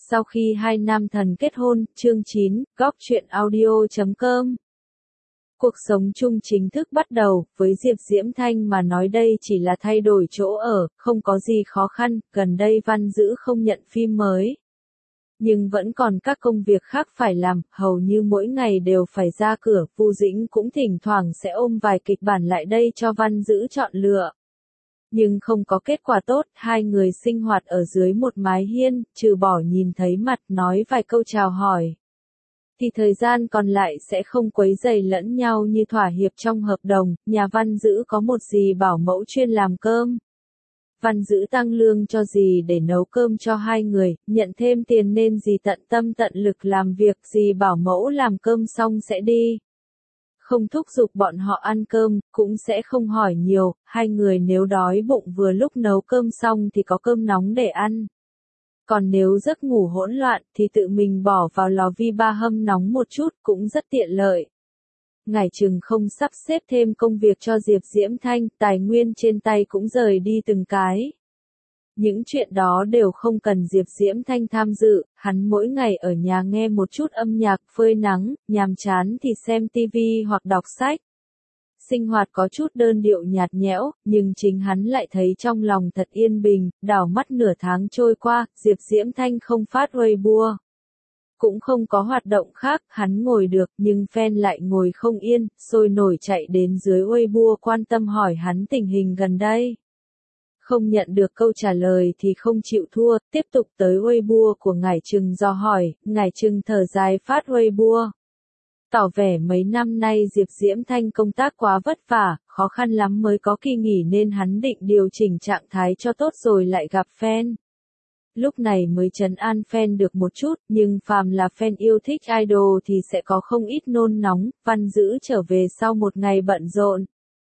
Sau khi hai nam thần kết hôn, chương 9, góc truyện audio.com. Cuộc sống chung chính thức bắt đầu, với Diệp Diễm Thanh mà nói đây chỉ là thay đổi chỗ ở, không có gì khó khăn, gần đây Văn Dữ không nhận phim mới. Nhưng vẫn còn các công việc khác phải làm, hầu như mỗi ngày đều phải ra cửa, Vu Dĩnh cũng thỉnh thoảng sẽ ôm vài kịch bản lại đây cho Văn Dữ chọn lựa. Nhưng không có kết quả tốt, hai người sinh hoạt ở dưới một mái hiên, trừ bỏ nhìn thấy mặt nói vài câu chào hỏi. Thì thời gian còn lại sẽ không quấy rầy lẫn nhau như thỏa hiệp trong hợp đồng, nhà Văn Dữ có một dì bảo mẫu chuyên làm cơm. Văn Dữ tăng lương cho dì để nấu cơm cho hai người, nhận thêm tiền nên dì tận tâm tận lực làm việc, dì bảo mẫu làm cơm xong sẽ đi. Không thúc giục bọn họ ăn cơm, cũng sẽ không hỏi nhiều, hai người nếu đói bụng vừa lúc nấu cơm xong thì có cơm nóng để ăn. Còn nếu giấc ngủ hỗn loạn thì tự mình bỏ vào lò vi ba hâm nóng một chút cũng rất tiện lợi. Ngải Trừng không sắp xếp thêm công việc cho Diệp Diễm Thanh, tài nguyên trên tay cũng rời đi từng cái. Những chuyện đó đều không cần Diệp Diễm Thanh tham dự, hắn mỗi ngày ở nhà nghe một chút âm nhạc, phơi nắng, nhàm chán thì xem tivi hoặc đọc sách. Sinh hoạt có chút đơn điệu nhạt nhẽo, nhưng chính hắn lại thấy trong lòng thật yên bình, đảo mắt nửa tháng trôi qua, Diệp Diễm Thanh không phát Weibo. Cũng không có hoạt động khác, hắn ngồi được, nhưng fan lại ngồi không yên, sôi nổi chạy đến dưới Weibo quan tâm hỏi hắn tình hình gần đây. Không nhận được câu trả lời thì không chịu thua, tiếp tục tới Weibo của Ngải Trừng dò hỏi, Ngải Trừng thở dài phát Weibo. Tỏ vẻ mấy năm nay Diệp Diễm Thanh công tác quá vất vả, khó khăn lắm mới có kỳ nghỉ nên hắn định điều chỉnh trạng thái cho tốt rồi lại gặp fan. Lúc này mới trấn an fan được một chút, nhưng phàm là fan yêu thích idol thì sẽ có không ít nôn nóng, Văn Dữ trở về sau một ngày bận rộn.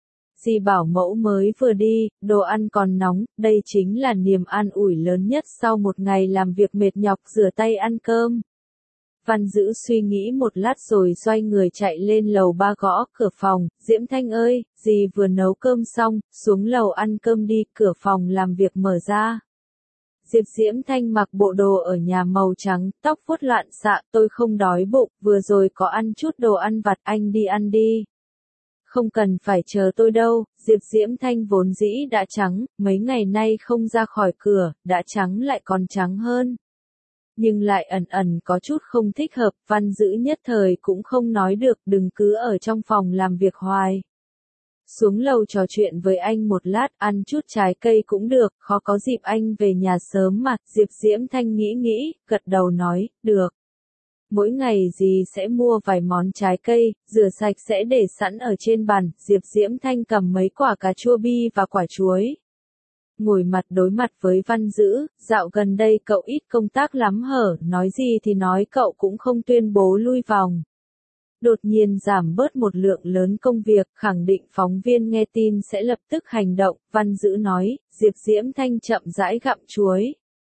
Dì bảo mẫu mới vừa đi, đồ ăn còn nóng, đây chính là niềm an ủi lớn nhất sau một ngày làm việc mệt nhọc rửa tay ăn cơm. Văn Dữ suy nghĩ một lát rồi xoay người chạy lên lầu ba gõ cửa phòng, Diễm Thanh ơi, dì vừa nấu cơm xong, xuống lầu ăn cơm đi, cửa phòng làm việc mở ra. Diệp Diễm Thanh mặc bộ đồ ở nhà màu trắng, tóc vuốt loạn xạ, tôi không đói bụng, vừa rồi có ăn chút đồ ăn vặt, anh đi ăn đi. Không cần phải chờ tôi đâu, Diệp Diễm Thanh vốn dĩ đã trắng, mấy ngày nay không ra khỏi cửa, đã trắng lại còn trắng hơn. Nhưng lại ẩn ẩn có chút không thích hợp, Văn Dữ nhất thời cũng không nói được, đừng cứ ở trong phòng làm việc hoài. Xuống lầu trò chuyện với anh một lát, ăn chút trái cây cũng được, khó có dịp anh về nhà sớm mà, Diệp Diễm Thanh nghĩ, gật đầu nói, được. Mỗi ngày dì sẽ mua vài món trái cây, rửa sạch sẽ để sẵn ở trên bàn, Diệp Diễm Thanh cầm mấy quả cà chua bi và quả chuối. Ngồi mặt đối mặt với Văn Dữ, dạo gần đây cậu ít công tác lắm hở, nói gì thì nói cậu cũng không tuyên bố lui vòng. Đột nhiên giảm bớt một lượng lớn công việc, khẳng định phóng viên nghe tin sẽ lập tức hành động, Văn Dữ nói, Diệp Diễm Thanh chậm rãi gặm chuối.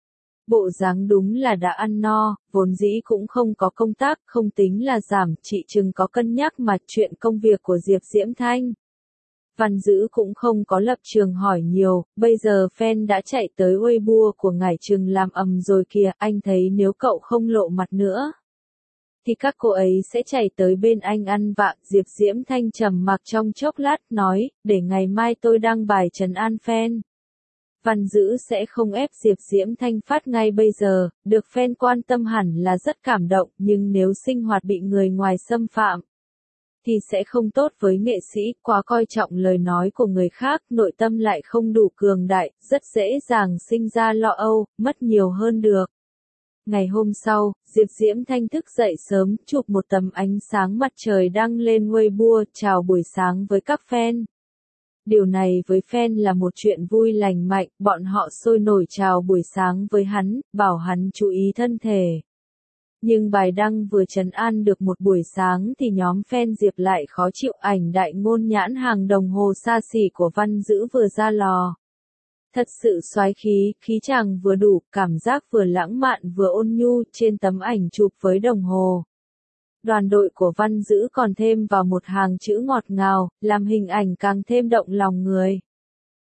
Bộ dáng đúng là đã ăn no, vốn dĩ cũng không có công tác, không tính là giảm, chị Trừng có cân nhắc mà chuyện công việc của Diệp Diễm Thanh. Văn Dữ cũng không có lập trường hỏi nhiều, bây giờ fan đã chạy tới Weibo của Ngải Trừng làm ầm rồi kìa, anh thấy nếu cậu không lộ mặt nữa, thì các cô ấy sẽ chạy tới bên anh ăn vạ. Diệp Diễm Thanh trầm mặc trong chốc lát, nói, để ngày mai tôi đăng bài trấn an fan. Văn Dữ sẽ không ép Diệp Diễm Thanh phát ngay bây giờ, được fan quan tâm hẳn là rất cảm động, nhưng nếu sinh hoạt bị người ngoài xâm phạm, thì sẽ không tốt với nghệ sĩ, quá coi trọng lời nói của người khác, nội tâm lại không đủ cường đại, rất dễ dàng sinh ra lo âu, mất nhiều hơn được. Ngày hôm sau, Diệp Diễm Thanh thức dậy sớm, chụp một tấm ánh sáng mặt trời đăng lên Weibo, chào buổi sáng với các fan. Điều này với fan là một chuyện vui lành mạnh, bọn họ sôi nổi chào buổi sáng với hắn, bảo hắn chú ý thân thể. Nhưng bài đăng vừa trấn an được một buổi sáng thì nhóm fan Diệp lại khó chịu, ảnh đại ngôn nhãn hàng đồng hồ xa xỉ của Văn Dữ vừa ra lò. Thật sự soái khí, khí chàng vừa đủ, cảm giác vừa lãng mạn vừa ôn nhu, trên tấm ảnh chụp với đồng hồ. Đoàn đội của Văn Dữ còn thêm vào một hàng chữ ngọt ngào, làm hình ảnh càng thêm động lòng người.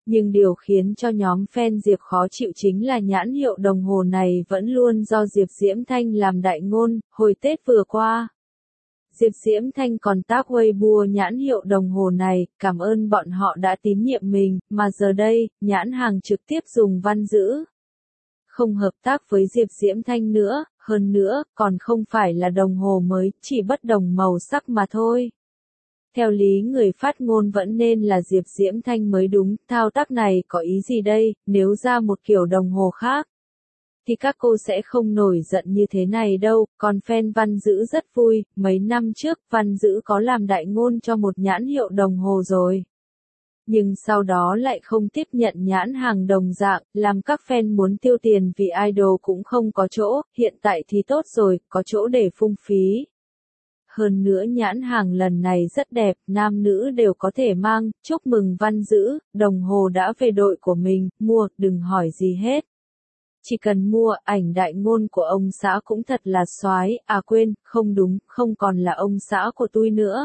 Nhưng điều khiến cho nhóm fan Diệp khó chịu chính là nhãn hiệu đồng hồ này vẫn luôn do Diệp Diễm Thanh làm đại ngôn. Hồi Tết vừa qua, Diệp Diễm Thanh còn tag Weibo nhãn hiệu đồng hồ này, cảm ơn bọn họ đã tín nhiệm mình, mà giờ đây, nhãn hàng trực tiếp dùng văn chữ. Không hợp tác với Diệp Diễm Thanh nữa, hơn nữa, còn không phải là đồng hồ mới, chỉ bất đồng màu sắc mà thôi. Theo lý người phát ngôn vẫn nên là Diệp Diễm Thanh mới đúng, thao tác này có ý gì đây, nếu ra một kiểu đồng hồ khác thì các cô sẽ không nổi giận như thế này đâu, còn fan Văn Dữ rất vui, mấy năm trước Văn Dữ có làm đại ngôn cho một nhãn hiệu đồng hồ rồi. Nhưng sau đó lại không tiếp nhận nhãn hàng đồng dạng, làm các fan muốn tiêu tiền vì idol cũng không có chỗ, hiện tại thì tốt rồi, có chỗ để phung phí. Hơn nữa nhãn hàng lần này rất đẹp, nam nữ đều có thể mang, chúc mừng Văn Dữ, đồng hồ đã về đội của mình, mua, đừng hỏi gì hết. Chỉ cần mua, ảnh đại ngôn của ông xã cũng thật là soái, à quên, không đúng, không còn là ông xã của tôi nữa.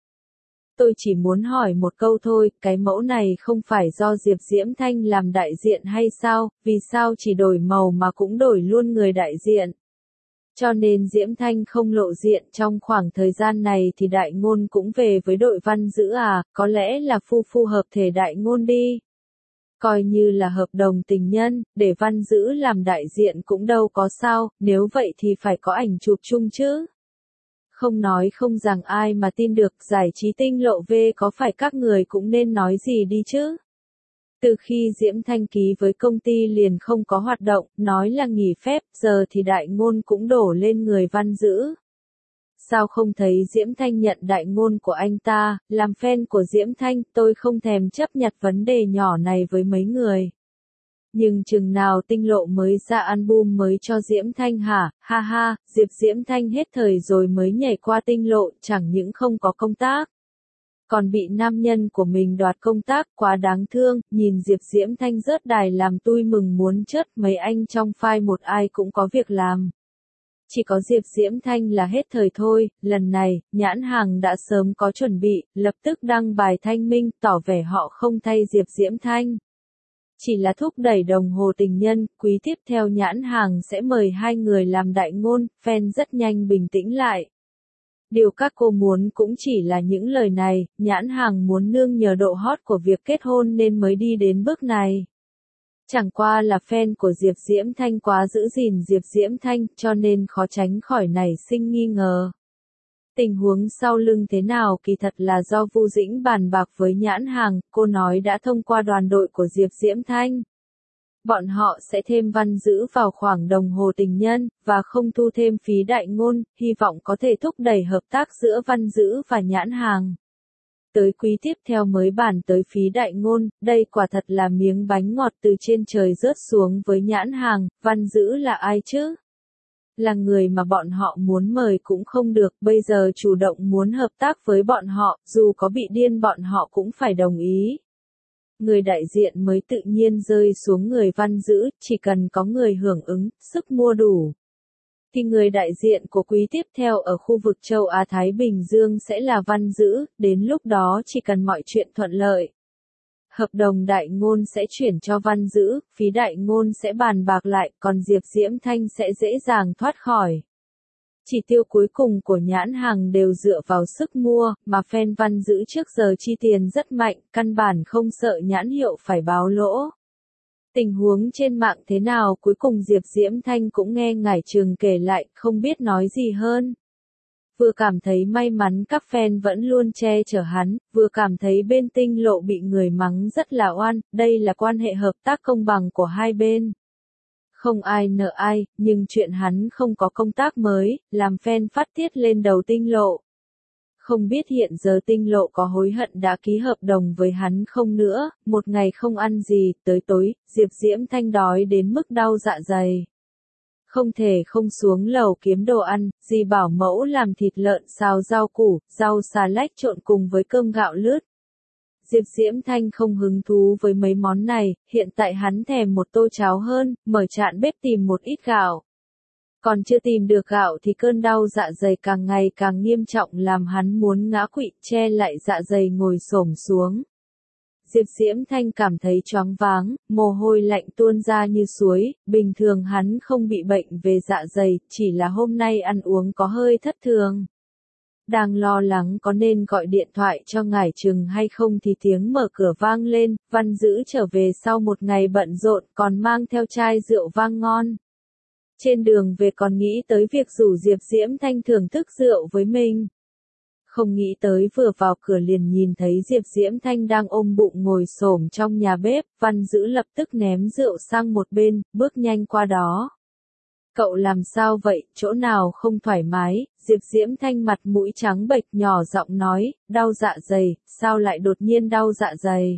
Tôi chỉ muốn hỏi một câu thôi, cái mẫu này không phải do Diệp Diễm Thanh làm đại diện hay sao, vì sao chỉ đổi màu mà cũng đổi luôn người đại diện? Cho nên Diễm Thanh không lộ diện trong khoảng thời gian này thì đại ngôn cũng về với đội Văn Dữ à, có lẽ là phu hợp thể đại ngôn đi. Coi như là hợp đồng tình nhân, để Văn Dữ làm đại diện cũng đâu có sao, nếu vậy thì phải có ảnh chụp chung chứ. Không nói không rằng ai mà tin được, giải trí tinh lộ về có phải các người cũng nên nói gì đi chứ. Từ khi Diễm Thanh ký với công ty liền không có hoạt động, nói là nghỉ phép, giờ thì đại ngôn cũng đổ lên người Văn Dữ. Sao không thấy Diễm Thanh nhận đại ngôn của anh ta, làm fan của Diễm Thanh, tôi không thèm chấp nhặt vấn đề nhỏ này với mấy người. Nhưng chừng nào tinh lộ mới ra album mới cho Diễm Thanh hả, ha ha, Diễm Thanh hết thời rồi mới nhảy qua tinh lộ, chẳng những không có công tác. Còn bị nam nhân của mình đoạt công tác, quá đáng thương, nhìn Diễm Thanh rớt đài làm tôi mừng muốn chết, mấy anh trong file một ai cũng có việc làm. Chỉ có Diễm Thanh là hết thời thôi, lần này, nhãn hàng đã sớm có chuẩn bị, lập tức đăng bài thanh minh, tỏ vẻ họ không thay Diễm Thanh. Chỉ là thúc đẩy đồng hồ tình nhân, quý tiếp theo nhãn hàng sẽ mời hai người làm đại ngôn, fan rất nhanh bình tĩnh lại. Điều các cô muốn cũng chỉ là những lời này, nhãn hàng muốn nương nhờ độ hot của việc kết hôn nên mới đi đến bước này. Chẳng qua là fan của Diễm Thanh quá giữ gìn Diễm Thanh cho nên khó tránh khỏi nảy sinh nghi ngờ. Tình huống sau lưng thế nào kỳ thật là do Vu Dĩnh bàn bạc với nhãn hàng, cô nói đã thông qua đoàn đội của Diễm Thanh. Bọn họ sẽ thêm Văn Dữ vào khoảng đồng hồ tình nhân, và không thu thêm phí đại ngôn, hy vọng có thể thúc đẩy hợp tác giữa Văn Dữ và nhãn hàng. Tới quý tiếp theo mới bàn tới phí đại ngôn, đây quả thật là miếng bánh ngọt từ trên trời rớt xuống với nhãn hàng, Văn Dữ là ai chứ? Là người mà bọn họ muốn mời cũng không được, bây giờ chủ động muốn hợp tác với bọn họ, dù có bị điên bọn họ cũng phải đồng ý. Người đại diện mới tự nhiên rơi xuống người Văn Dữ, chỉ cần có người hưởng ứng, sức mua đủ. Thì người đại diện của quý tiếp theo ở khu vực châu Á-Thái Bình Dương sẽ là Văn Dữ, đến lúc đó chỉ cần mọi chuyện thuận lợi. Hợp đồng đại ngôn sẽ chuyển cho Văn Dữ, phí đại ngôn sẽ bàn bạc lại, còn Diễm Thanh sẽ dễ dàng thoát khỏi. Chỉ tiêu cuối cùng của nhãn hàng đều dựa vào sức mua, mà fan Văn Dữ trước giờ chi tiền rất mạnh, căn bản không sợ nhãn hiệu phải báo lỗ. Tình huống trên mạng thế nào cuối cùng Diễm Thanh cũng nghe Ngải Trường kể lại, không biết nói gì hơn. Vừa cảm thấy may mắn các fan vẫn luôn che chở hắn, vừa cảm thấy bên tinh lộ bị người mắng rất là oan, đây là quan hệ hợp tác công bằng của hai bên. Không ai nợ ai, nhưng chuyện hắn không có công tác mới, làm fan phát tiết lên đầu tinh lộ. Không biết hiện giờ tinh lộ có hối hận đã ký hợp đồng với hắn không nữa, một ngày không ăn gì, tới tối, Diễm Thanh đói đến mức đau dạ dày. Không thể không xuống lầu kiếm đồ ăn, dì bảo mẫu làm thịt lợn xào rau củ, rau xà lách trộn cùng với cơm gạo lứt. Diễm Thanh không hứng thú với mấy món này, hiện tại hắn thèm một tô cháo hơn, mở trạn bếp tìm một ít gạo. Còn chưa tìm được gạo thì cơn đau dạ dày càng ngày càng nghiêm trọng làm hắn muốn ngã quỵ che lại dạ dày ngồi xổm xuống. Diệp Diễm Thanh cảm thấy choáng váng, mồ hôi lạnh tuôn ra như suối, bình thường hắn không bị bệnh về dạ dày, chỉ là hôm nay ăn uống có hơi thất thường. Đang lo lắng có nên gọi điện thoại cho ngải Trừng hay không thì tiếng mở cửa vang lên, Văn Dữ trở về sau một ngày bận rộn còn mang theo chai rượu vang ngon. Trên đường về còn nghĩ tới việc rủ Diệp Diễm Thanh thưởng thức rượu với mình. Không nghĩ tới vừa vào cửa liền nhìn thấy Diệp Diễm Thanh đang ôm bụng ngồi xổm trong nhà bếp, Văn Dữ lập tức ném rượu sang một bên, bước nhanh qua đó. Cậu làm sao vậy, chỗ nào không thoải mái? Diệp Diễm Thanh mặt mũi trắng bệch nhỏ giọng nói, đau dạ dày, sao lại đột nhiên đau dạ dày?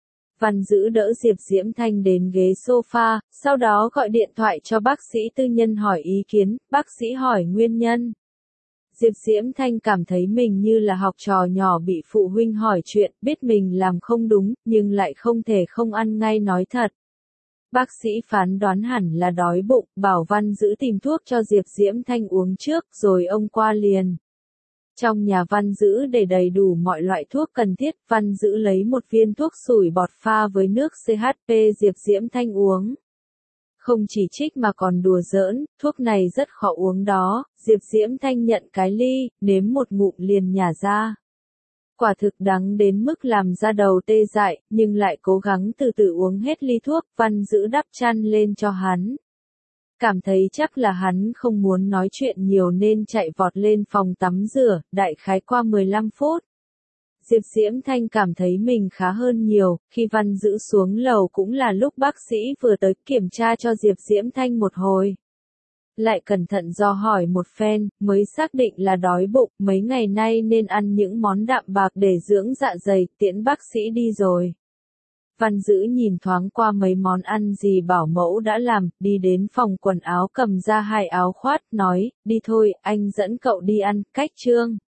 Văn Dữ đỡ Diệp Diễm Thanh đến ghế sofa, sau đó gọi điện thoại cho bác sĩ tư nhân hỏi ý kiến, bác sĩ hỏi nguyên nhân. Diệp Diễm Thanh cảm thấy mình như là học trò nhỏ bị phụ huynh hỏi chuyện, biết mình làm không đúng, nhưng lại không thể không ăn ngay nói thật. Bác sĩ phán đoán hẳn là đói bụng, bảo Văn Dữ tìm thuốc cho Diệp Diễm Thanh uống trước, rồi ông qua liền. Trong nhà Văn Dữ để đầy đủ mọi loại thuốc cần thiết, Văn Dữ lấy một viên thuốc sủi bọt pha với nước CHP Diệp Diễm Thanh uống. Không chỉ trích mà còn đùa giỡn, thuốc này rất khó uống đó, Diệp Diễm Thanh nhận cái ly, nếm một ngụm liền nhả ra. Quả thực đắng đến mức làm da đầu tê dại, nhưng lại cố gắng từ từ uống hết ly thuốc, Văn Dữ đắp chăn lên cho hắn. Cảm thấy chắc là hắn không muốn nói chuyện nhiều nên chạy vọt lên phòng tắm rửa, đại khái qua 15 phút. Diệp Diễm Thanh cảm thấy mình khá hơn nhiều, khi Văn Dữ xuống lầu cũng là lúc bác sĩ vừa tới kiểm tra cho Diệp Diễm Thanh một hồi. Lại cẩn thận dò hỏi một phen, mới xác định là đói bụng, mấy ngày nay nên ăn những món đạm bạc để dưỡng dạ dày, tiễn bác sĩ đi rồi. Văn Dữ nhìn thoáng qua mấy món ăn gì bảo mẫu đã làm, đi đến phòng quần áo cầm ra 2 áo khoác, nói, đi thôi, anh dẫn cậu đi ăn, cách trương.